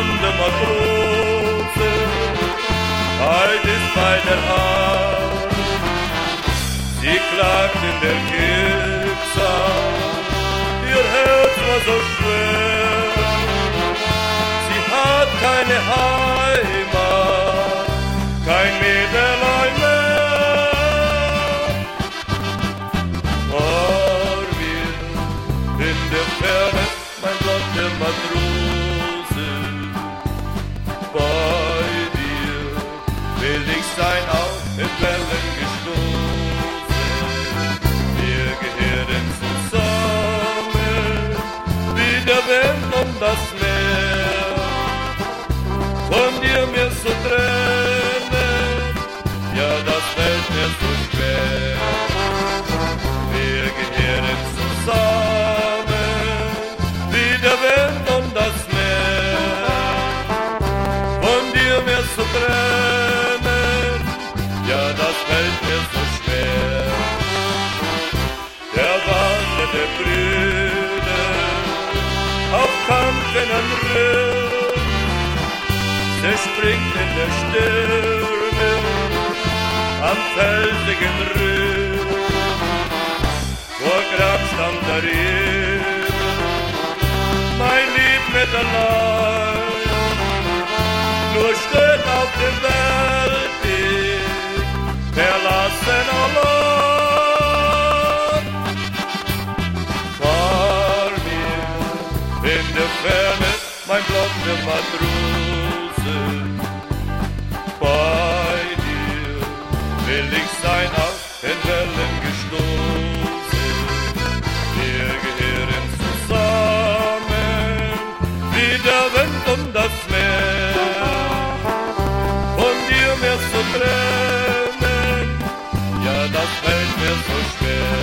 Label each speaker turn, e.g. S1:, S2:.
S1: blonde Matrose, halt ist bei der Hand. Sie klagt in der Kirche, ihr Herz war so schwer. Sie hat keine Heimat, kein Mädelein mehr. Vor mir in der Ferne, mein blonde Matrose, bei dir will ich sein, auf in Wellen gestoßen. Wir gehören zusammen, wie der Wind um das Meer. Von dir mir zu trennen, ja, das fällt mir so schwer. Wir gehören zusammen, wie der Wind um das Meer. Von dir mir zu trennen, ja, das fällt mir so schwer. Der wandelnde Brüder auf Kampfen am Riff, der springt in der Stürme am felsigen Riff. Vor Grabstamm der Rebe, mein Lieb mit allein, nur steht auf dem Weltweg, verlassen allein. Vor mir in der Ferne, mein blonde Matrose, bei dir will ich sein, auf den Wellen gestoßen. Wir gehören zusammen, wie der Wind um das Meer. Von dir mir zu trennen, ja, das fällt mir so schwer.